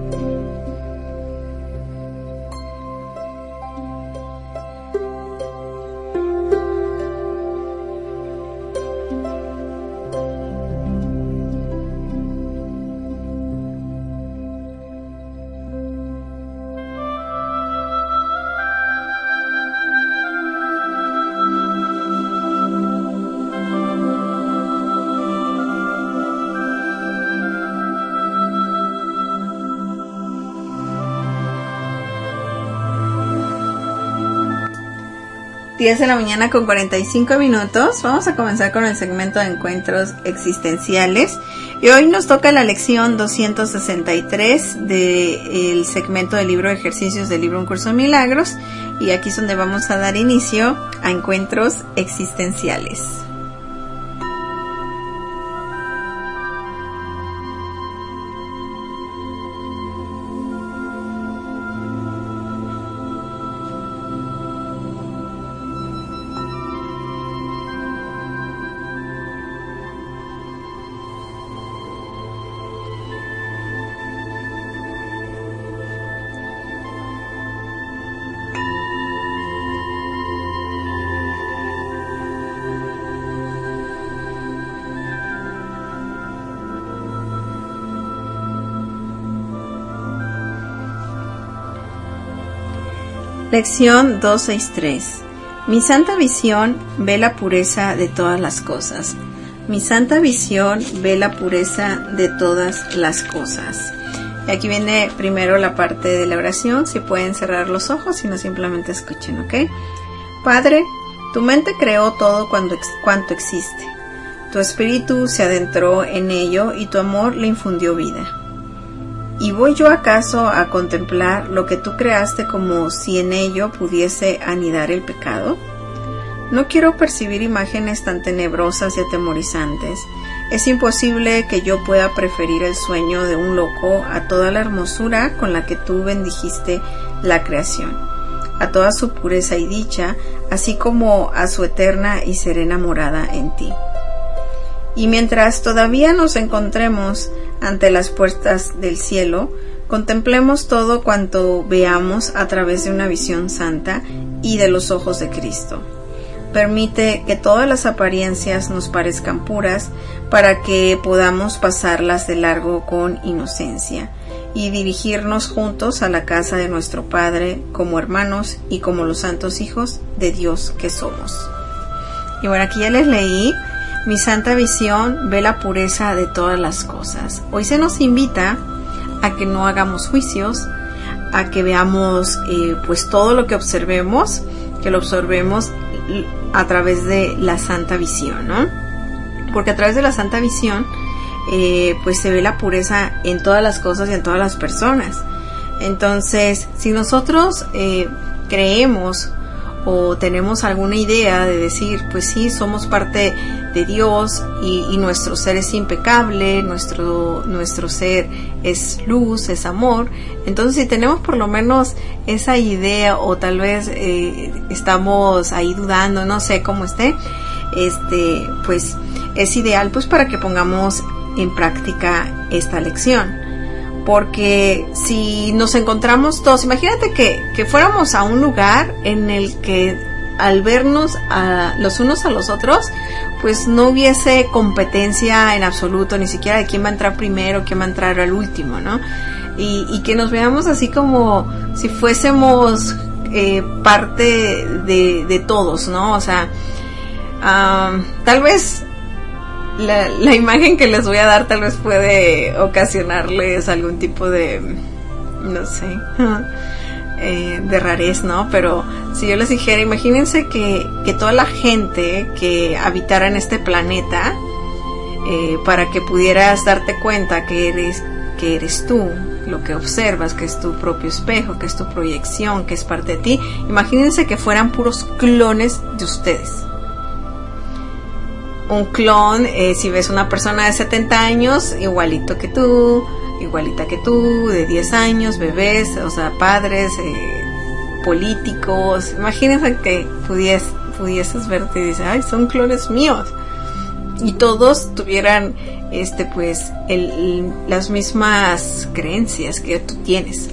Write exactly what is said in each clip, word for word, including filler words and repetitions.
diez de la mañana con cuarenta y cinco minutos. Vamos a comenzar con el segmento de encuentros existenciales. Y hoy nos toca la lección doscientos sesenta y tres del segmento del libro de ejercicios del libro Un Curso de Milagros. Y aquí es donde vamos a dar inicio a encuentros existenciales. Lección doscientos sesenta y tres. Mi santa visión ve la pureza de todas las cosas. Mi santa visión ve la pureza de todas las cosas. Y aquí viene primero la parte de la oración. Si pueden cerrar los ojos y no simplemente escuchen, ¿ok? Padre, tu mente creó todo cuando, cuanto existe. Tu espíritu se adentró en ello y tu amor le infundió vida. ¿Y voy yo acaso a contemplar lo que tú creaste como si en ello pudiese anidar el pecado? No quiero percibir imágenes tan tenebrosas y atemorizantes. Es imposible que yo pueda preferir el sueño de un loco a toda la hermosura con la que tú bendijiste la creación, a toda su pureza y dicha, así como a su eterna y serena morada en ti. Y mientras todavía nos encontremos ante las puertas del cielo, contemplemos todo cuanto veamos a través de una visión santa y de los ojos de Cristo. Permite que todas las apariencias nos parezcan puras para que podamos pasarlas de largo con inocencia y dirigirnos juntos a la casa de nuestro Padre como hermanos y como los santos hijos de Dios que somos. Y bueno, aquí ya les leí. Mi santa visión ve la pureza de todas las cosas. Hoy se nos invita a que no hagamos juicios, a que veamos eh, pues todo lo que observemos, que lo observemos a través de la santa visión, ¿no? Porque a través de la santa visión eh, pues se ve la pureza en todas las cosas y en todas las personas. Entonces, si nosotros eh, creemos o tenemos alguna idea de decir, pues sí, somos parte de Dios y, y nuestro ser es impecable, nuestro, nuestro ser es luz, es amor, entonces si tenemos por lo menos esa idea o tal vez eh, estamos ahí dudando, no sé cómo esté, este, pues es ideal pues para que pongamos en práctica esta lección. Porque si nos encontramos todos, imagínate que, que fuéramos a un lugar en el que al vernos a los unos a los otros, pues no hubiese competencia en absoluto, ni siquiera de quién va a entrar primero, quién va a entrar al último, ¿no? Y, y que nos veamos así como si fuésemos eh, parte de, de todos, ¿no? O sea, um, tal vez La, la imagen que les voy a dar tal vez puede ocasionarles algún tipo de, no sé, eh, de rarez, ¿no? Pero si yo les dijera, imagínense que, que toda la gente que habitara en este planeta, eh, para que pudieras darte cuenta que eres, que eres tú, lo que observas, que es tu propio espejo, que es tu proyección, que es parte de ti, imagínense que fueran puros clones de ustedes. Un clon, eh, si ves una persona de setenta años, igualito que tú, igualita que tú, de diez años, bebés, o sea, padres, eh, políticos. Imagínense que pudies, pudieses verte y dices, ay, son clones míos. y todos tuvieran este pues el, el, las mismas creencias que tú tienes,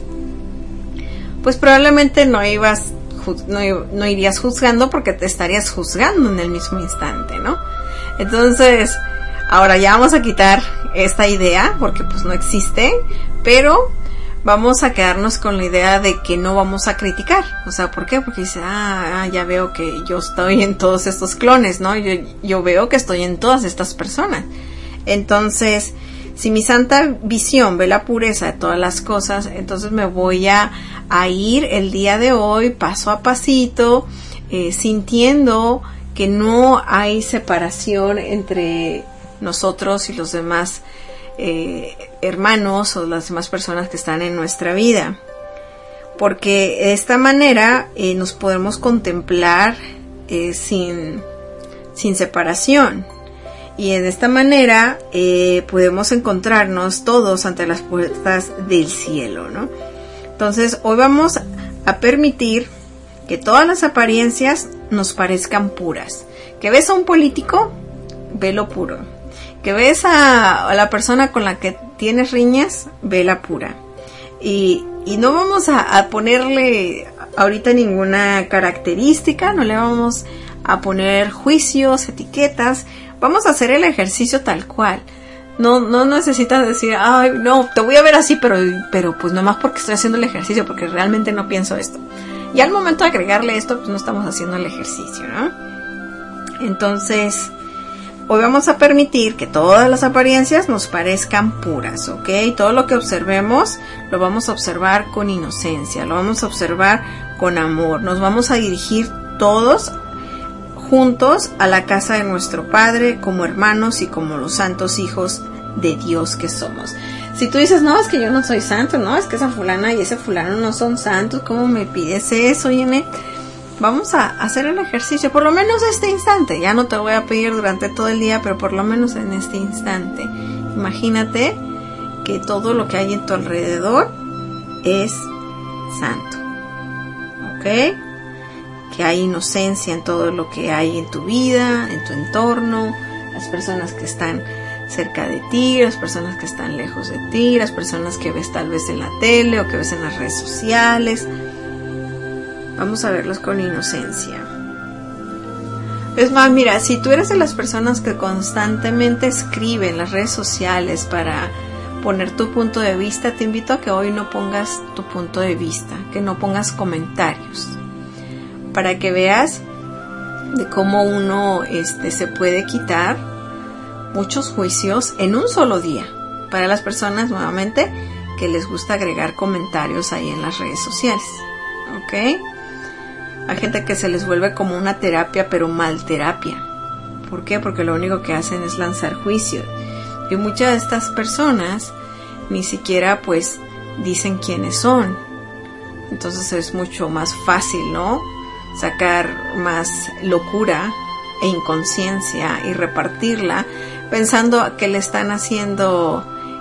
pues probablemente no ibas no, no irías juzgando, porque te estarías juzgando en el mismo instante, ¿no? Entonces, ahora ya vamos a quitar esta idea, porque pues no existe, pero vamos a quedarnos con la idea de que no vamos a criticar. O sea, ¿por qué? Porque dice, ah, ah ya veo que yo estoy en todos estos clones, ¿no? Yo, yo veo que estoy en todas estas personas. Entonces, si mi santa visión ve la pureza de todas las cosas, entonces me voy a, a ir el día de hoy paso a pasito, eh, sintiendo que no hay separación entre nosotros y los demás eh, hermanos o las demás personas que están en nuestra vida. Porque de esta manera eh, nos podemos contemplar eh, sin, sin separación. Y de esta manera eh, podemos encontrarnos todos ante las puertas del cielo, ¿no? Entonces, hoy vamos a permitir que todas las apariencias nos parezcan puras. Que ves a un político, velo puro. Que ves a, a la persona con la que tienes riñas, vela pura. Y, y no vamos a, a ponerle ahorita ninguna característica, no le vamos a poner juicios, etiquetas. Vamos a hacer el ejercicio tal cual. No, no necesitas decir, ay, no, te voy a ver así, pero, pero pues nomás porque estoy haciendo el ejercicio, porque realmente no pienso esto. Y al momento de agregarle esto, pues no estamos haciendo el ejercicio, ¿no? Entonces, hoy vamos a permitir que todas las apariencias nos parezcan puras, ¿ok? Todo lo que observemos, lo vamos a observar con inocencia, lo vamos a observar con amor. Nos vamos a dirigir todos juntos a la casa de nuestro Padre, como hermanos y como los santos hijos de Dios que somos. Si tú dices, no, es que yo no soy santo, no, es que esa fulana y ese fulano no son santos, ¿cómo me pides eso? Óyeme, vamos a hacer el ejercicio, por lo menos este instante. Ya no te voy a pedir durante todo el día, pero por lo menos en este instante. Imagínate que todo lo que hay en tu alrededor es santo, ¿ok? Que hay inocencia en todo lo que hay en tu vida, en tu entorno, las personas que están cerca de ti, las personas que están lejos de ti, las personas que ves tal vez en la tele o que ves en las redes sociales. Vamos a verlos con inocencia. Es más, mira, si tú eres de las personas que constantemente escriben en las redes sociales para poner tu punto de vista, te invito a que hoy no pongas tu punto de vista, que no pongas comentarios, para que veas de cómo uno este, se puede quitar muchos juicios en un solo día. Para las personas, nuevamente, que les gusta agregar comentarios ahí en las redes sociales, ¿ok? Hay gente que se les vuelve como una terapia, pero mal terapia. ¿Por qué? Porque lo único que hacen es lanzar juicio. Y muchas de estas personas ni siquiera pues dicen quiénes son. Entonces es mucho más fácil, ¿no? Sacar más locura e inconsciencia y repartirla pensando que le están haciendo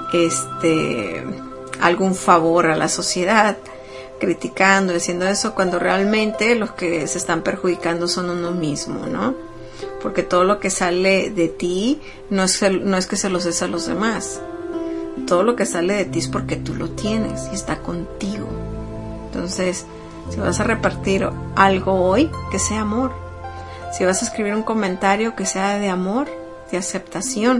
este algún favor a la sociedad, criticando, diciendo eso, cuando realmente los que se están perjudicando son uno mismo, ¿no? Porque todo lo que sale de ti no es, el, no es que se los des a los demás. Todo lo que sale de ti es porque tú lo tienes y está contigo. Entonces, si vas a repartir algo hoy, que sea amor. Si vas a escribir un comentario, que sea de amor, de aceptación.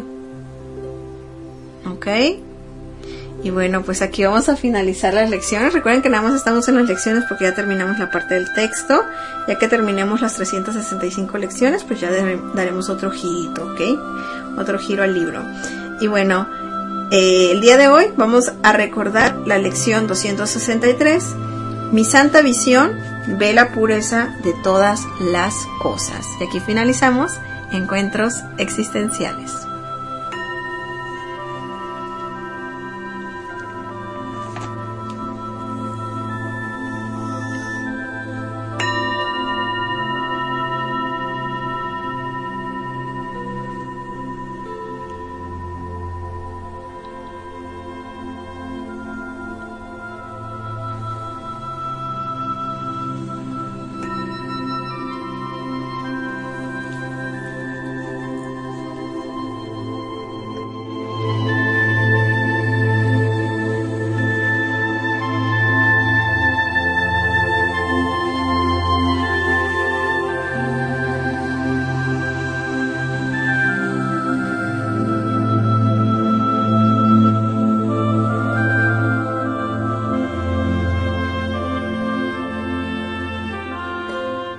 ¿Ok? Y bueno, pues aquí vamos a finalizar las lecciones. Recuerden que nada más estamos en las lecciones porque ya terminamos la parte del texto. Ya que terminemos las trescientas sesenta y cinco lecciones, pues ya daremos otro girito, ¿ok? Otro giro al libro. Y bueno, eh, el día de hoy vamos a recordar la lección doscientos sesenta y tres. Mi santa visión ve la pureza de todas las cosas. Y aquí finalizamos Encuentros Existenciales.